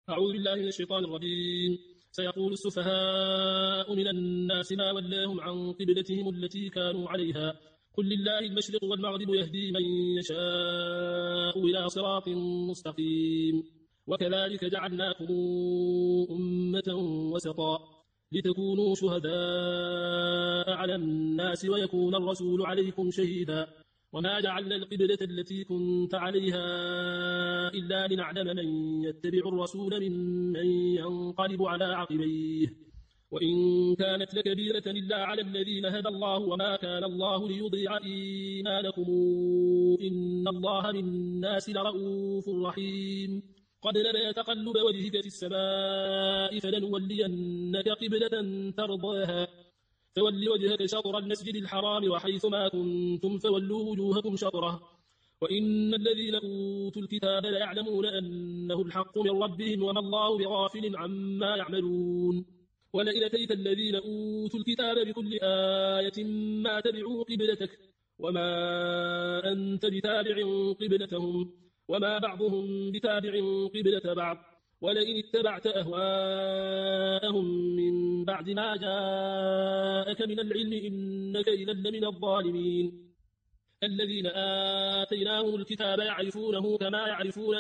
أعوذ بالله من الشيطان الرجيم. سيقول السفهاء من الناس ما ولاهم عن قبلتهم التي كانوا عليها قل لله المشرق والمغرب يهدي من يشاء إلى صراط مستقيم. وكذلك جعلناكم أمة وسطا لتكونوا شهداء على الناس ويكون الرسول عليكم شهيدا وما جعلنا القبلة التي كنت عليها إلا لنعلم من يتبع الرسول ممن ينقلب على عقبيه وإن كانت لكبيرة إلا على الذين هدى الله وما كان الله ليضيع إيمانكم إن الله بالناس لرؤوف رحيم. قد نرى تقلب وجهك في السماء فلنولينك قبلة ترضاها فول وجهك شطر المسجد الحرام وحيث ما كنتم فولوا وجوهكم شطره وإن الذين أوتوا الكتاب ليعلمون أنه الحق من ربهم وما الله بغافل عما يعملون. ولئن أتيت الذين أوتوا الكتاب بكل آية ما تبعوا قبلتك وما أنت بتابع قبلتهم وما بعضهم بتابع قبلة بعض ولئن اتبعت أهواءهم من بعد ما جاءك من العلم إنك إذا لمن الظالمين. الذين آتيناهم الكتاب يعرفونه كما يعرفون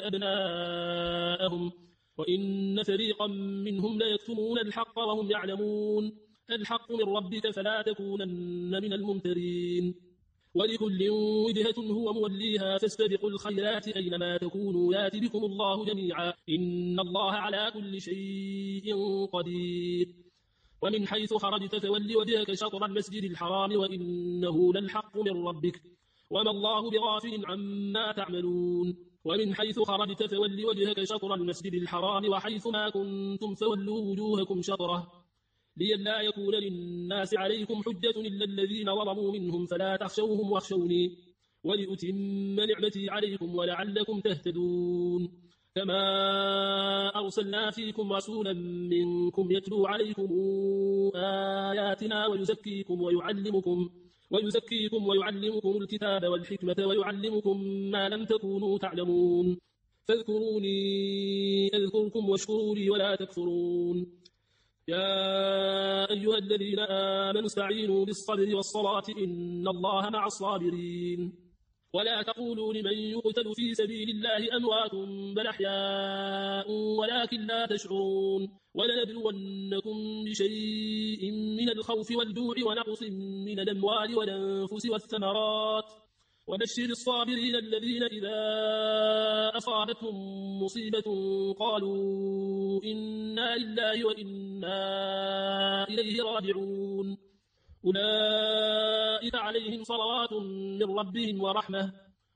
أبناءهم وإن فريقا منهم ليكتمون الحق وهم يعلمون الحق من ربك فلا تكونن من الممترين. ولكل وجهة هو موليها فاستبقوا الخيرات أينما تكونوا يات بكم الله جميعا إن الله على كل شيء قدير. ومن حيث خرجت فول وجهك شطر المسجد الحرام وإنه للحق من ربك وما الله بغافل عما تعملون. ومن حيث خرجت فول وجهك شطر المسجد الحرام وحيث ما كنتم فولوا وجوهكم شطره لئلا يكون للناس عليكم حجة إلا الذين ظلموا منهم فلا تخشوهم واخشوني ولأتم نعمتي عليكم ولعلكم تهتدون. كما أرسلنا فيكم رسولا منكم يتلو عليكم آياتنا ويعلمكم الكتاب والحكمة ويعلمكم ما لم تكونوا تعلمون فاذكروني أذكركم واشكروا لي ولا تكفرون. يا أيها الذين آمنوا استعينوا بالصبر والصلاة إن الله مع الصابرين. ولا تقولوا لمن يقتل في سبيل الله أموات بل أحياء ولكن لا تشعرون. ولنبلونكم بشيء من الخوف والجوع ونقص من الأموال والأنفس والثمرات وبشر الصابرين الذين إذا أصابتهم مصيبة قالوا إنا لله وإنا إليه راجعون أولئك عليهم صلوات من ربهم ورحمة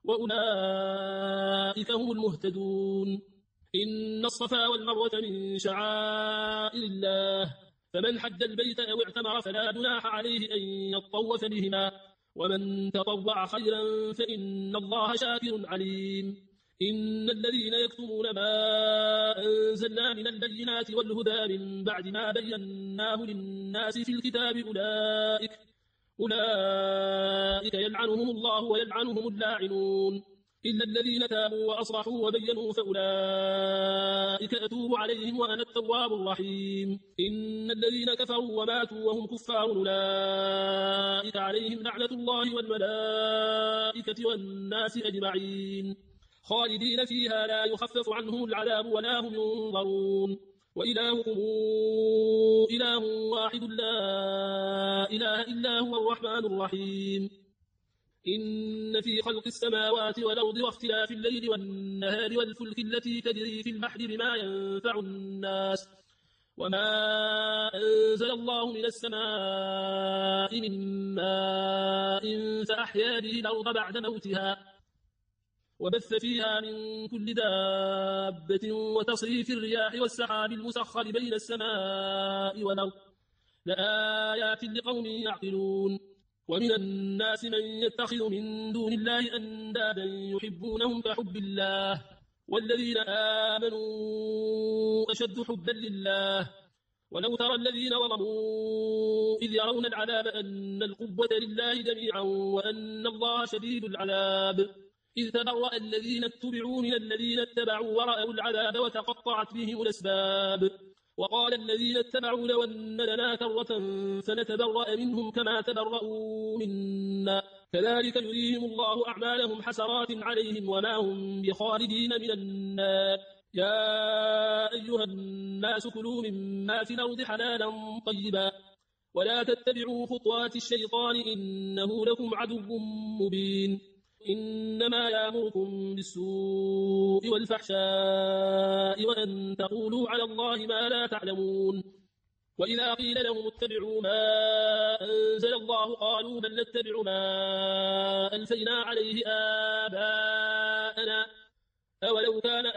وأولئك هم المهتدون. إن الصفا والمروة من شعائر الله فمن حج البيت أو اعتمر فلا جناح عليه أن يطوف بهما ومن تطوع خيرا فإن الله شاكر عليم. إن الذين يكتمون ما أنزلنا من البينات والهدى من بعد ما بيناه للناس في الكتاب أولئك يلعنهم الله ويلعنهم اللاعنون إلا الذين تابوا وأصلحوا وبينوا فأولئك أتوب عليهم وأنا التواب الرحيم. إن الذين كفروا وماتوا وهم كفار أولئك عليهم لعنة الله والملائكة والناس أجمعين خالدين فيها لا يخفف عنهم العذاب ولا هم ينظرون. وإلهكم إله واحد لا إله إلا هو الرحمن الرحيم. إن في خلق السماوات والأرض واختلاف الليل والنهار والفلك التي تجري في البحر بما ينفع الناس وما أنزل الله من السماء من ماء فأحيا به الأرض بعد موتها وبث فيها من كل دابة وتصريف الرياح والسحاب المسخر بين السماء والأرض لآيات لقوم يعقلون. ومن الناس من يتخذ من دون الله أندادا يحبونهم كحب الله والذين آمنوا أشد حبا لله. ولو ترى الذين ظلموا إذ يرون العذاب أن القوة لله جميعا وأن الله شديد العذاب إذ تبرأ الذين اتبعوا من الذين اتبعوا ورأوا العذاب وتقطعت بهم الأسباب وقال الذين اتبعوا لو أن لنا كرة فنتبرأ منهم كما تبرأوا منا كذلك يريهم الله أعمالهم حسرات عليهم وما هم بخالدين من النار يا أيها الناس كلوا مما في الأرض حلالا طيبا ولا تتبعوا خطوات الشيطان إنه لكم عدو مبين إنما يأمركم بالسوء والفحشاء وأن تقولوا على الله ما لا تعلمون وإذا قيل لهم اتبعوا ما أنزل الله قالوا بل نتبع ما ألفينا عليه آباءنا أولو كان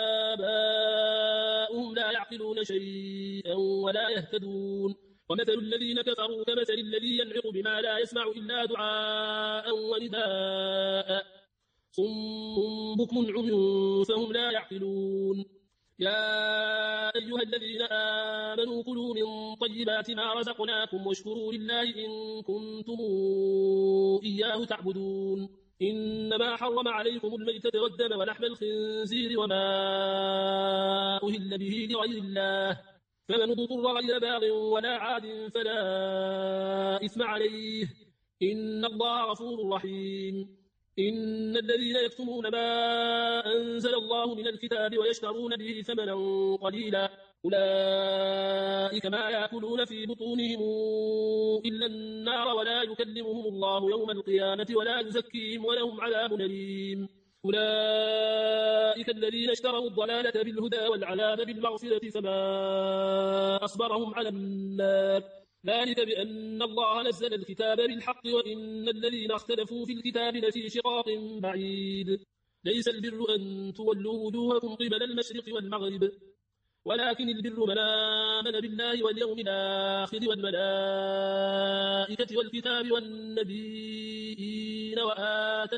آباؤهم لا يعقلون شيئا ولا يهتدون ومثل الذين كفروا كمثل الذي ينعق بما لا يسمع إلا دعاء ونداء صم بكم عمي فهم لا يعقلون يا أيها الذين آمنوا كلوا من طيبات ما رزقناكم واشكروا لله إن كنتم إياه تعبدون إنما حرم عليكم الميتة والدم ولحم الخنزير وما أهل به لغير الله فمن اضطر غير باغ ولا عاد فلا إثم عليه إن الله غفور رحيم إن الذين يكتمون ما أنزل الله من الكتاب ويشترون به ثمنا قليلا أولئك ما يأكلون في بطونهم إلا النار ولا يكلمهم الله يوم القيامة ولا يزكيهم ولهم عذاب أليم أولئك الذين اشتروا الضلالة بالهدى والعذاب بالمغفرة فما أصبرهم على النار ذلك بأن الله نزل الكتاب بالحق وإن الذين اختلفوا في الكتاب لفي شقاق بعيد ليس البر أن تولوا وجوهكم قبل المشرق والمغرب ولكن البر من آمن بالله واليوم الآخر والملائكة والكتاب والنبيين وآتى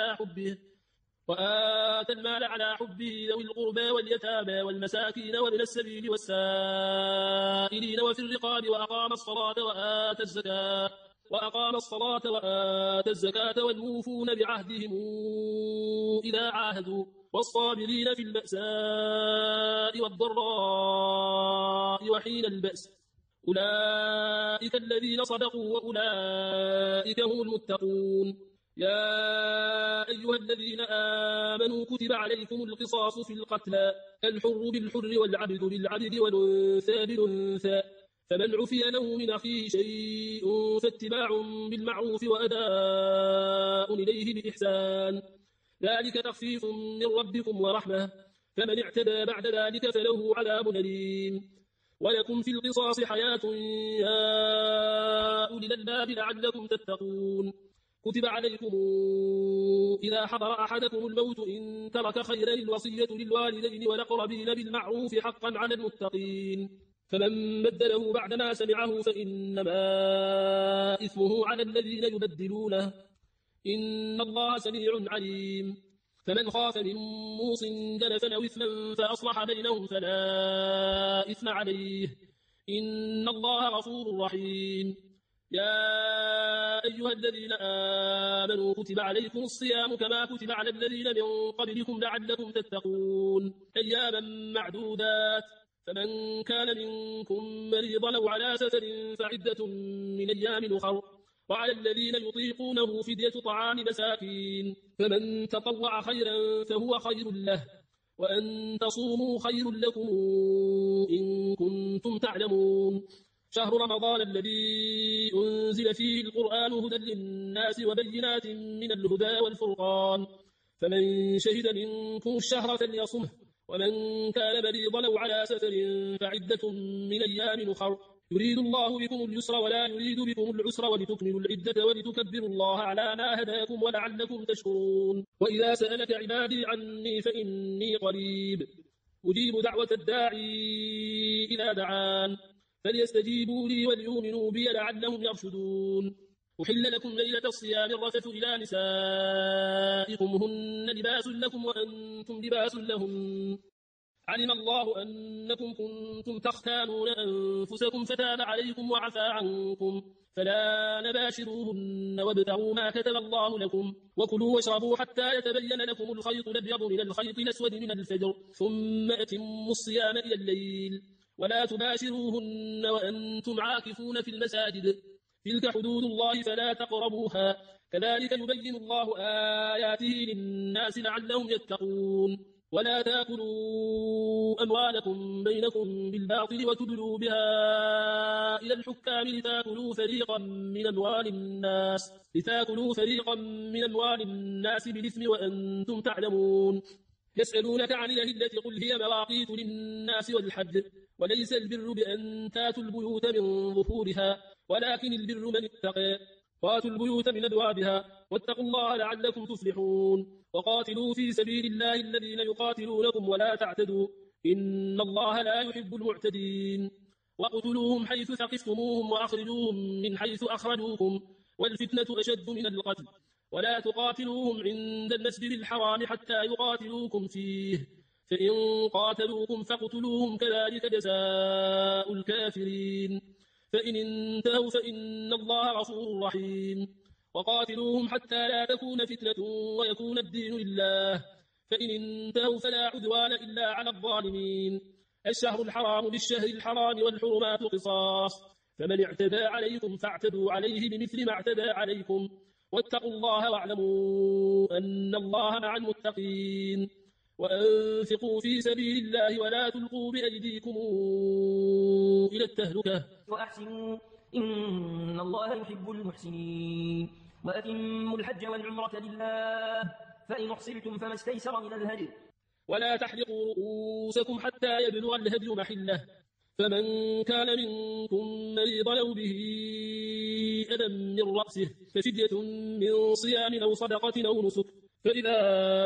المال على حبه ذوي القربى واليتامى والمساكين وابن السبيل والسائلين وفي الرقاب وأقام الصلاة وآتى الزكاة والموفون بعهدهم إذا عاهدوا والصابرين في البأساء والضراء وحين البأس أولئك الذين صدقوا وأولئك هم المتقون يا أيها الذين آمنوا كتب عليكم القصاص في القتلى الحر بالحر والعبد بالعبد والأنثى بالأنثى فمن عفي له من أخيه شيء فاتباع بالمعروف وأداء إليه بإحسان ذلك تخفيف من ربكم ورحمة فمن اعتدى بعد ذلك فله عذاب أليم ولكم في القصاص حياة يا أولي الألباب لعلكم تتقون كتب عليكم إذا حضر أحدكم الموت إن ترك خيرا الوصية للوالدين والأقربين بالمعروف حقا على المتقين فمن بدله بعدما سمعه فإنما إثمه على الذين يبدلونه إن الله سميع عليم فمن خاف من موص جنفا أو إثما فأصلح بينهم فلا إثم عليه إن الله غفور رحيم يا أيها الذين آمنوا كتب عليكم الصيام كما كتب على الذين من قبلكم لعلكم تتقون أياما معدودات فمن كان منكم مريضا أو على سفر فعدة من أيام أخر وعلى الذين يطيقونه فدية طعام مساكين فمن تطوع خيرا فهو خير له وأن تصوموا خير لكم إن كنتم تعلمون شهر رمضان الذي أنزل فيه القرآن هدى للناس وبينات من الهدى والفرقان فمن شهد منكم الشهر فليصمه ومن كان مريضا أو على سفر فعدة من أيام أخر يريد الله بكم اليسر ولا يريد بكم العسر ولتكملوا العدة ولتكبروا الله على ما هداكم ولعلكم تشكرون وإذا سألك عبادي عني فإني قريب أجيب دعوة الداعي إذا دعان فليستجيبوا لي وليؤمنوا بي لعلهم يرشدون أحل لكم ليلة الصيام الرفث إلى نسائكم هن لباس لكم وأنتم لباس لهم علم الله أنكم كنتم تختانون أنفسكم فتاب عليكم وعفى عنكم فلا نباشروهن وابتغوا ما كتب الله لكم وكلوا واشربوا حتى يتبين لكم الخيط الأبيض من الخيط الأسود من الفجر ثم أتموا الصيام إلى الليل ولا تباشروهن وأنتم عاكفون في المساجد تلك حدود الله فلا تقربوها كذلك يبين الله آياته للناس لعلهم يتقون ولا تأكلوا أموالكم بينكم بالباطل وتدلوا بها إلى الحكام لتأكلوا فريقا من أموال الناس بالإثم وأنتم تعلمون يسألونك عن الأهلة قل هي مواقيت للناس والحج وليس البر بأن تاتوا البيوت من ظهورها ولكن البر من اتقى واتوا البيوت من أبوابها واتقوا الله لعلكم تفلحون وقاتلوا في سبيل الله الذين يقاتلونكم ولا تعتدوا إن الله لا يحب المعتدين واقتلوهم حيث ثقفتموهم وأخرجوهم من حيث أخرجوكم والفتنة أشد من القتل ولا تقاتلوهم عند المسجد الحرام حتى يقاتلوكم فيه فإن قاتلوكم فاقتلوهم كذلك جزاء الكافرين فإن انتهوا فإن الله غفور رحيم وقاتلوهم حتى لا تكون فتنة ويكون الدين لله فإن انتهوا فلا عدوان إلا على الظالمين الشهر الحرام بالشهر الحرام والحرمات قصاص فمن اعتدى عليكم فاعتدوا عليه بمثل ما اعتدى عليكم واتقوا الله واعلموا أن الله مع المتقين وأنفقوا في سبيل الله ولا تلقوا بأيديكم إلى التهلكة وأحسنوا إن الله يحب المحسنين وأتموا الحج والعمرة لله فإن أحصرتم فما استيسر من الهدي ولا تحلقوا رؤوسكم حتى يبلغ الهدي محله فمن كان منكم مريضا أو به أذى من رأسه ففدية من صيام أو صدقة أو نسك فإذا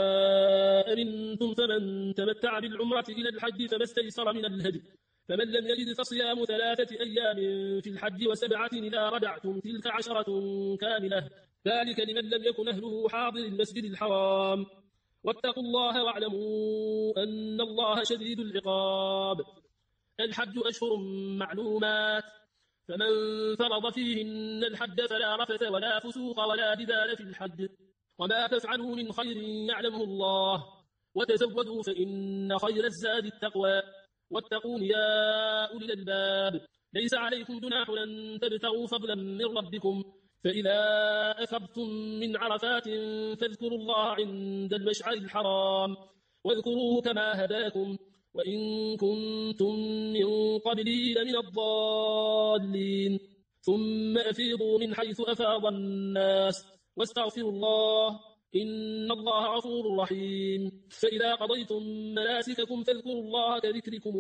أمنتم فمن تمتع بالعمرة إلى الحج فما استيسر من الهدي فمن لم يجد فصيام 3 أيام في الحج و7 إذا رجعتم تلك 10 كاملة ذلك لمن لم يكن أهله حاضر المسجد الحرام واتقوا الله واعلموا أن الله شديد العقاب الحج أشهر معلومات فمن فرض فيهن الحج فلا رفث ولا فسوق ولا جدال في الحج وما تفعلوا من خير يعلمه الله وتزودوا فإن خير الزاد التقوى واتقون يا أولي الألباب ليس عليكم جناح أن تبتغوا فضلا من ربكم فإذا أفضتم من عرفات فاذكروا الله عند المشعر الحرام واذكروه كما هداكم وإن كنتم من قبله لمن الضالين ثم أفيضوا من حيث أفاض الناس واستغفروا الله إن الله غفور رحيم فإذا قضيتم مناسككم فاذكروا الله كذكركم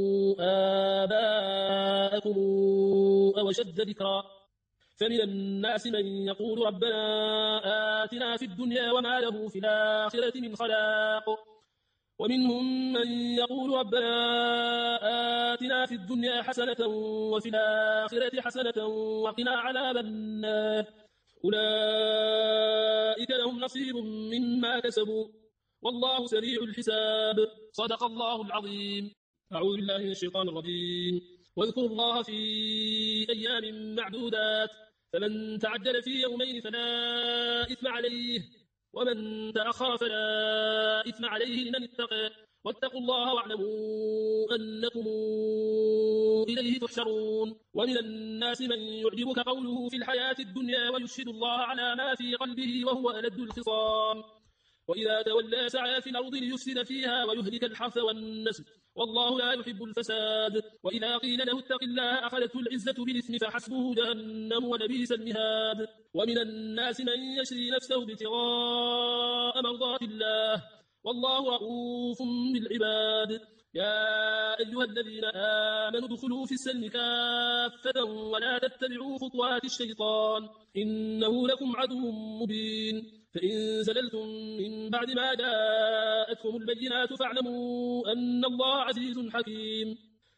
آباءكم أو أشد ذكرا فمن الناس من يقول ربنا آتنا في الدنيا وما له في الآخرة من خلاق ومنهم من يقول ربنا آتنا في الدنيا حسنة وفي الآخرة حسنة وقنا عذاب النار أولئك لهم نصيب مما كسبوا والله سريع الحساب صدق الله العظيم أعوذ بالله من الشيطان الرجيم واذكروا الله في أيام معدودات فمن تعجل في يومين فلا إثم عليه ومن تأخر فلا إثم عليه لمن اتقى واتقوا الله واعلموا أنكم إليه تحشرون ومن الناس من يعجبك قوله في الحياة الدنيا ويشهد الله على ما في قلبه وهو ألد الخصام وإذا تولى سعى في الأرض ليفسد فيها ويهلك الحرث والنسل والله لا يحب الفساد وإذا قيل له اتق الله أخذته العزة بالإثم فحسبه جهنم ولبئس المهاد ومن الناس من يشري نفسه ابتغاء مرضات الله والله رؤوف بالعباد يا أيها الذين آمنوا ادخلوا في السلم كافة ولا تتبعوا خطوات الشيطان إنه لكم عدو مبين فإن زللتم من بعد ما جاءتكم البينات فاعلموا أن الله عزيز حكيم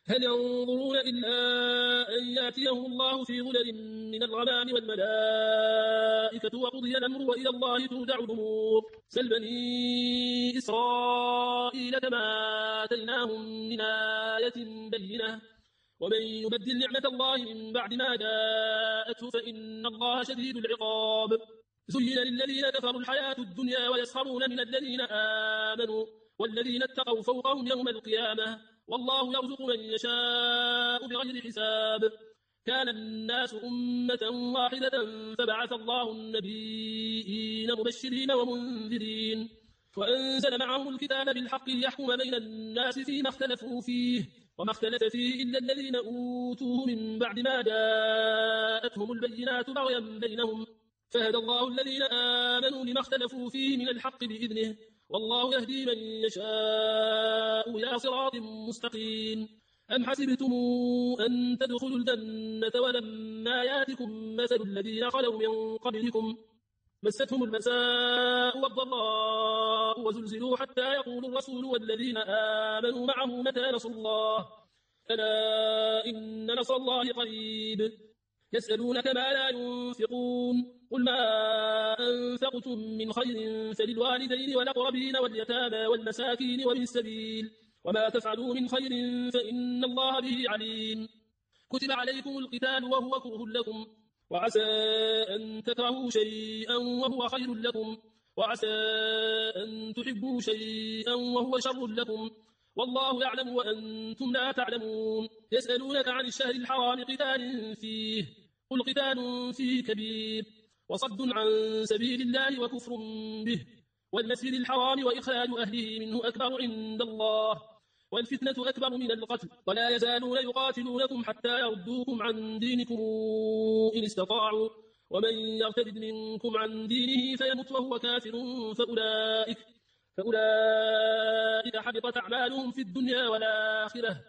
هل ينظرون إلا أن يأتيهم الله في ظلل من الغمام والملائكة وقضي الأمر وإلى الله ترجع الأمور سل بني إسرائيل كما آتيناهم من آية بينة ومن يبدل نعمة الله من بعد ما جاءته فإن الله شديد العقاب زين للذين كفروا الحياة الدنيا ويسخرون من الذين آمنوا والذين اتقوا فوقهم يوم القيامة والله يرزق من يشاء بغير حساب كان الناس أمة واحدة فبعث الله النبيين مبشرين ومنذرين وأنزل معهم الكتاب بالحق ليحكم بين الناس فيما اختلفوا فيه وما اختلف فيه إلا الذين أوتوه من بعد ما جاءتهم البينات بغيا بينهم فهدى الله الذين آمنوا لما اختلفوا فيه من الحق بإذنه والله يهدي من يشاء إلى صراط مستقيم أم حسبتم أن تدخلوا الجنة ولما ياتكم مثل الذين خلوا من قبلكم مستهم البأساء والضراء وزلزلوا حتى يقول الرسول والذين آمنوا معه متى نصر الله ألا إن نصر الله قريب يسألونك ما لا ينفقون قل ما أنفقتم من خير فللوالدين والأقربين واليتامى والمساكين وابن السبيل وما تفعلوا من خير فإن الله به عليم كتب عليكم القتال وهو كره لكم وعسى أن تكرهوا شيئا وهو خير لكم وعسى أن تحبوا شيئا وهو شر لكم والله يعلم وأنتم لا تعلمون يسألونك عن الشهر الحرام قتال فيه قل قتال فيه كبير وصد عن سبيل الله وكفر به والمسجد الحرام وإخراج أهله منه أكبر عند الله والفتنة أكبر من القتل ولا يزالون يقاتلونكم حتى يردوكم عن دينكم إن استطاعوا ومن يرتد منكم عن دينه فيمت وهو كافر فأولئك حبطت أعمالهم في الدنيا والآخرة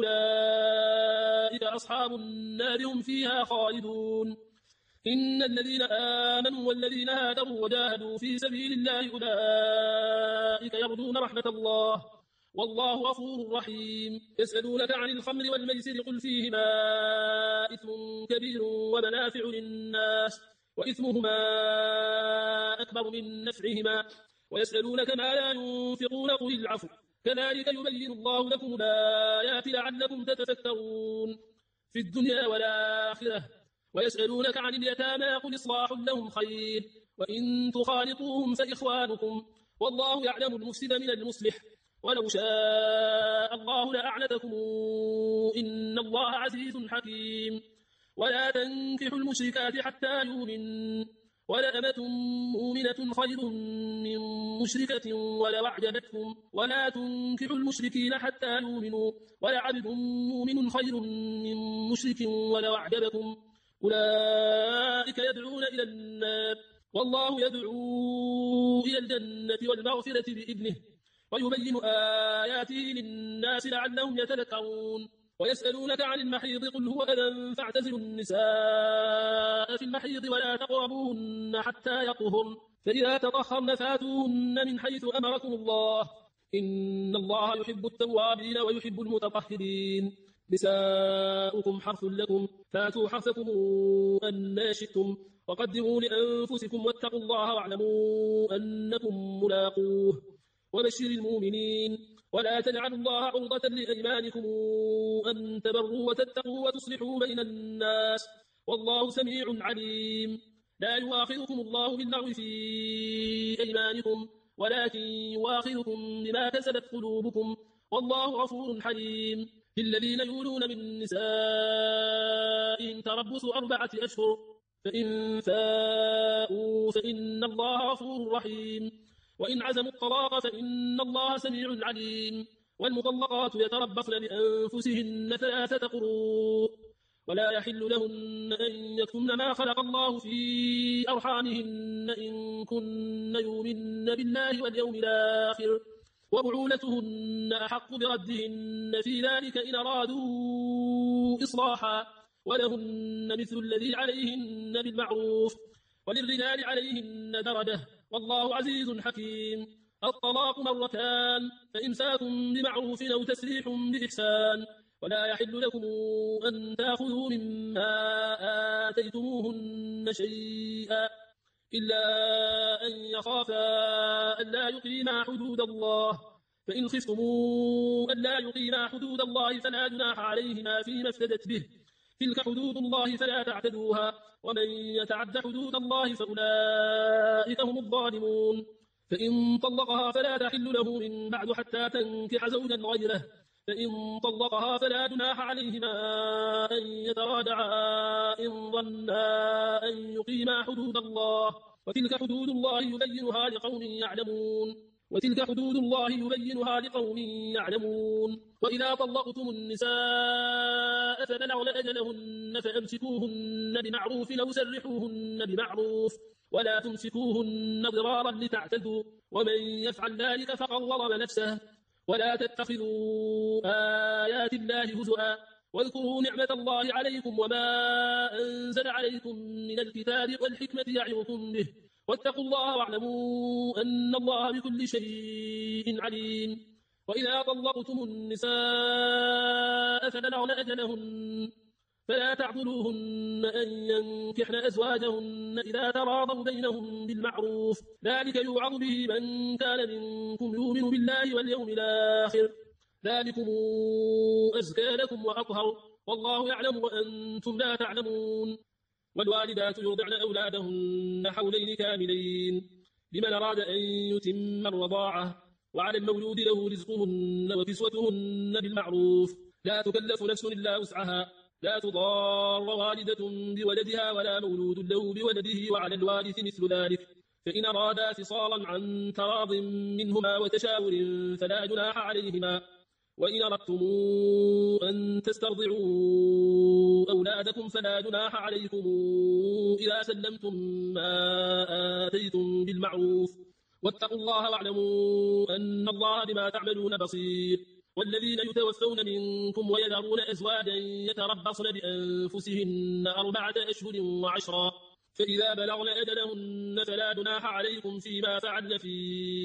وأولئك أصحاب النار هم فيها خالدون إن الذين آمنوا والذين هاجروا وجاهدوا في سبيل الله أولئك يرجون رحمة الله والله غفور رحيم يسألونك عن الخمر والميسر قل فيهما إثم كبير ومنافع للناس وإثمهما أكبر من نفعهما ويسألونك ما لا ينفقون قل العفو كذلك يبين الله لكم الآيات لعلكم تتفكرون في الدنيا والآخرة ويسألونك عن اليتامى قل إصلاح لهم خير وإن تخالطوهم فإخوانكم والله يعلم المفسد من المصلح ولو شاء الله لأعنتكم إن الله عزيز حكيم ولا تنكحوا المشركات حتى يؤمن ولأمة مؤمنة خير من مشركة ولو أعجبتكم ولا تنكحوا المشركين حتى يؤمنوا ولعبد مؤمن خير من مشرك ولو أعجبكم أولئك يدعون إلى النار والله يدعو إلى الجنة والمغفرة بإذنه ويبين آياته للناس لعلهم يتذكرون ويسألونك عن المحيض قل هو أذى فاعتزلوا النساء في المحيض ولا تقربوهن حتى يطهرن فإذا تطهرن فاتوهن من حيث أمركم الله إن الله يحب التوابين ويحب المتطهرين نساؤكم حرث لكم فاتوا حرثكم أن شئتم وقدروا لأنفسكم واتقوا الله واعلموا أنكم ملاقوه وبشر المؤمنين ولا تجعلوا الله عرضة لأيمانكم أن تبروا وتتقوا وتصلحوا بين الناس والله سميع عليم لا يؤاخذكم الله باللغو في أيمانكم ولكن يؤاخذكم بما كسبت قلوبكم والله غفور حليم للذين يولون من نسائهم تربص 4 أشهر فإن فاءوا فإن الله غفور رحيم وإن عزموا الطلاق فإن الله سميع عليم والمطلقات يتربصن بأنفسهن 3 قروء ولا يحل لهن أن يكتمن ما خلق الله في أرحامهن إن كن يؤمن بالله واليوم الآخر وبعولتهن أحق بردهن في ذلك إن أرادوا إصلاحا ولهن مثل الذي عليهن بالمعروف وللرجال عليهن درجة والله عزيز حكيم الطلاق 2 فإمساك بمعروف أو تسريح بإحسان ولا يحل لكم أن تأخذوا مما آتيتموهن شيئا إلا أن يخافا ألا يقيما حدود الله، فإن خفتموا ألا يقيما حدود الله فلا جناح عليهما فيما افتدت به، تلك حدود الله فلا تعتدوها، ومن يتعد حدود الله فأولئك هم الظالمون. فإن طلقها فلا تحل له من بعد حتى تنكح زوجا غيره، فإن طلقها فلا جناح عليهما أن يتراجعا إن ظنا أن يقيما حدود الله، وتلك حدود الله يبينها لقوم يعلمون. وإذا طلقتم النساء فبلغن أجلهن فأمسكوهن بمعروف أو سرحوهن بمعروف، ولا تمسكوهن ضرارا لتعتدوا، ومن يفعل ذلك فقد ظلم نفسه. ولا تتخذوا آيات الله هزؤا، واذكروا نعمة الله عليكم وما أنزل عليكم من الكتاب والحكمة يعظكم به، واتقوا الله واعلموا أن الله بكل شيء عليم. وإذا طلقتم النساء فبلغن أجلهن فلا تعضلوهن أن ينكحن أزواجهن إذا تراضوا بينهم بالمعروف، ذلك يوعظ به من كان منكم يؤمن بالله واليوم الآخر، ذلكم أزكى لكم وأطهر، والله يعلم وأنتم لا تعلمون. والوالدات يرضعن أولادهن حولين كاملين لمن أراد أن يتم الرضاعة، وعلى المولود له رزقهن وكسوتهن بالمعروف، لا تكلف نفس إلا وسعها، لا تضار والدة بولدها ولا مولود له بولده، وعلى الوارث مثل ذلك، فإن أرادا فصالا عن تراض منهما وتشاور فلا جناح عليهما. وإن أردتم أن تسترضعوا أولادكم فلا جناح عليكم إذا سلمتم ما آتيتم بالمعروف، واتقوا الله واعلموا أن الله بما تعملون بصير. والذين يتوفون منكم ويذرون أزواجا يتربصن بأنفسهن 4 أشهر و10، فإذا بلغن أجلهن فلا جناح عليكم فيما فعلن في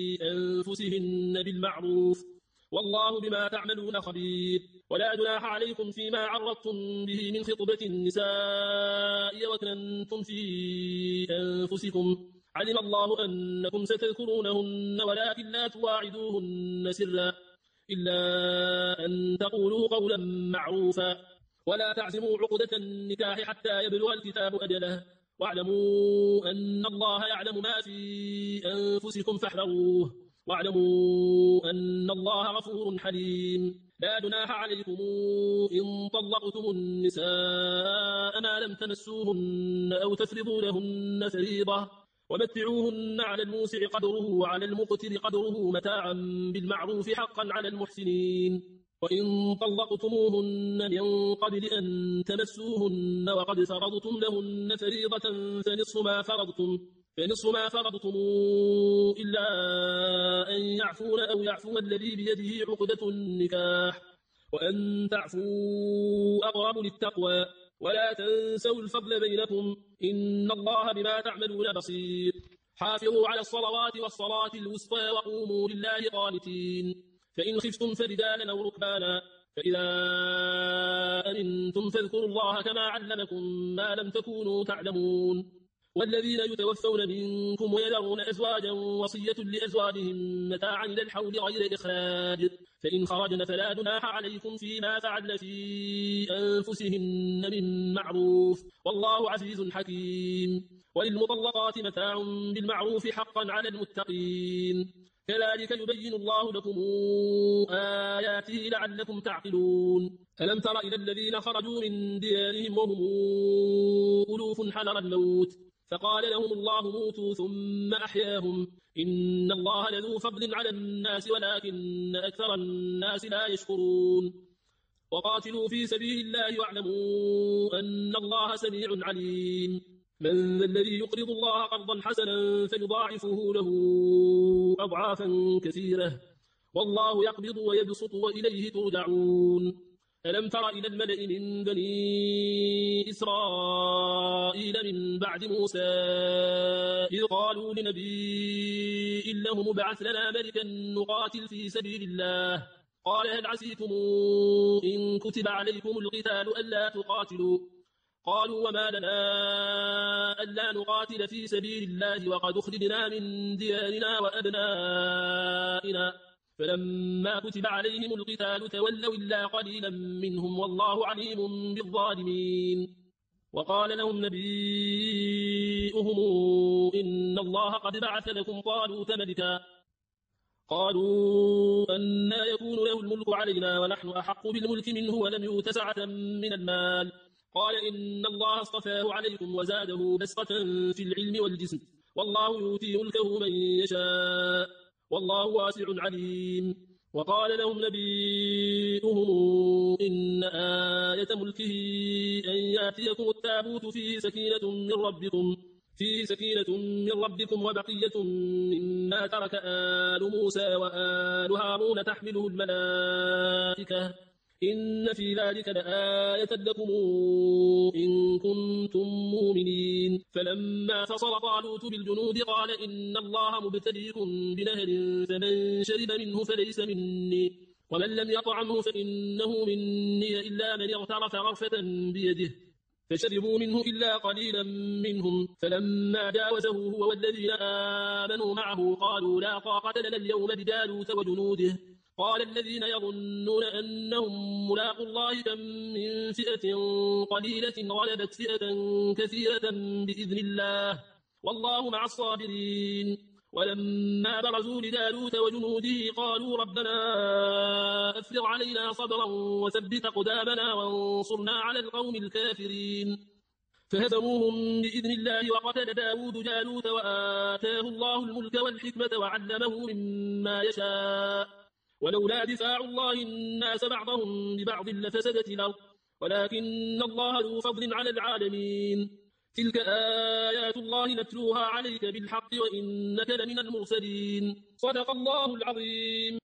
أنفسهن بالمعروف، والله بما تعملون خبير. ولا جناح عليكم فيما عرضتم به من خطبة النساء وكننتم في أنفسكم، علم الله أنكم ستذكرونهن ولكن لا تواعدوهن سرا إلا أن تقولوا قولا معروفا، ولا تعزموا عقدة النكاح حتى يبلغ الكتاب أجله، واعلموا أن الله يعلم ما في أنفسكم فاحذروه، واعلموا أن الله غفور حليم. لا جناح عليكم إن طلقتم النساء ما لم تمسوهن أو تفرضوا لهن فريضة، ومتعوهن على الموسع قدره وعلى المقتر قدره متاعا بالمعروف حقا على المحسنين. وإن طلقتموهن من قبل أن تمسوهن وقد فرضتم لهن فريضة فنصف ما فرضتم إلا أن يعفون أو يعفو الذي بيده عقدة النكاح، وأن تعفوا أقرب للتقوى، ولا تنسوا الفضل بينكم إن الله بما تعملون بصير. حافظوا على الصلوات والصلاة الوسطى وقوموا لله قانتين، فإن خفتم فرجالا أو ركبانا، فإذا أمنتم فاذكروا الله كما علمكم ما لم تكونوا تعلمون. والذين يتوفون منكم ويذرون أزواجا وصية لأزواجهم متاعا إلى الحول غير إخراج، فإن خرجن فلا جناح عليكم فيما فعلن في أنفسهن من معروف، والله عزيز حكيم. وللمطلقات متاع بالمعروف حقا على المتقين، كذلك يبين الله لكم آياته لعلكم تعقلون. ألم تر إلى الذين خرجوا من ديارهم وهم ألوف حذر الموت فقال لهم الله موتوا ثم أحياهم، إن الله لذو فضل على الناس ولكن أكثر الناس لا يشكرون. وقاتلوا في سبيل الله واعلموا أن الله سميع عليم. من ذا الذي يقرض الله قرضا حسنا فيضاعفه له أضعافا كثيرة، والله يقبض ويبسط وإليه ترجعون. ألم تر إلى الملأ من بني إسرائيل من بعد موسى إذ قالوا لنبي لهم ابعث لنا ملكا نقاتل في سبيل الله، قال هل عسيتم إن كتب عليكم القتال ألا تقاتلوا؟ قالوا وما لنا ألا نقاتل في سبيل الله وقد أخرجنا من ديارنا وأبنائنا. فلما كتب عليهم القتال تولوا إلا قليلا منهم والله عليم بالظالمين. وقال لهم نبيئهم إن الله قد بعث لكم طالوت ملكا. قالوا أنى يكون له الملك علينا ونحن أحق بالملك منه ولم يؤت سعة من المال. قال إن الله اصطفاه عليكم وزاده بسطة في العلم والجسم والله يؤتي ملكه من يشاء والله واسع عليم. وقال لهم نبيئهم إن آية ملكه أن يأتيكم التابوت فيه سكينة من ربكم وبقية مما ترك آل موسى وآل هارون تحمله الملائكة إن في ذلك لآية لكم إن كنتم مؤمنين. فلما فصل طالوت بالجنود قال إن الله مبتليكم بنهر فمن شرب منه فليس مني ومن لم يطعمه فإنه مني إلا من اغترف غرفة بيده. فشربوا منه إلا قليلا منهم. فلما جاوزه هو والذين آمنوا معه قالوا لا طاقة لنا اليوم بجالوت وجنوده. قال الذين يظنون أنهم ملاقوا الله كم من فئة قليلة غلبت فئة كثيرة بإذن الله والله مع الصابرين. ولما برزوا لجالوت وجنوده قالوا ربنا أفرغ علينا صبرا وثبت أقدامنا وانصرنا على القوم الكافرين. فهزموهم بإذن الله وقتل داود جالوت وآتاه الله الملك والحكمة وعلمه مما يشاء ولولا دفاع الله الناس بعضهم ببعض لفسدت الأرض ولكن الله ذو فضل على العالمين. تلك آيات الله نتلوها عليك بالحق وإنك لمن المرسلين. صدق الله العظيم.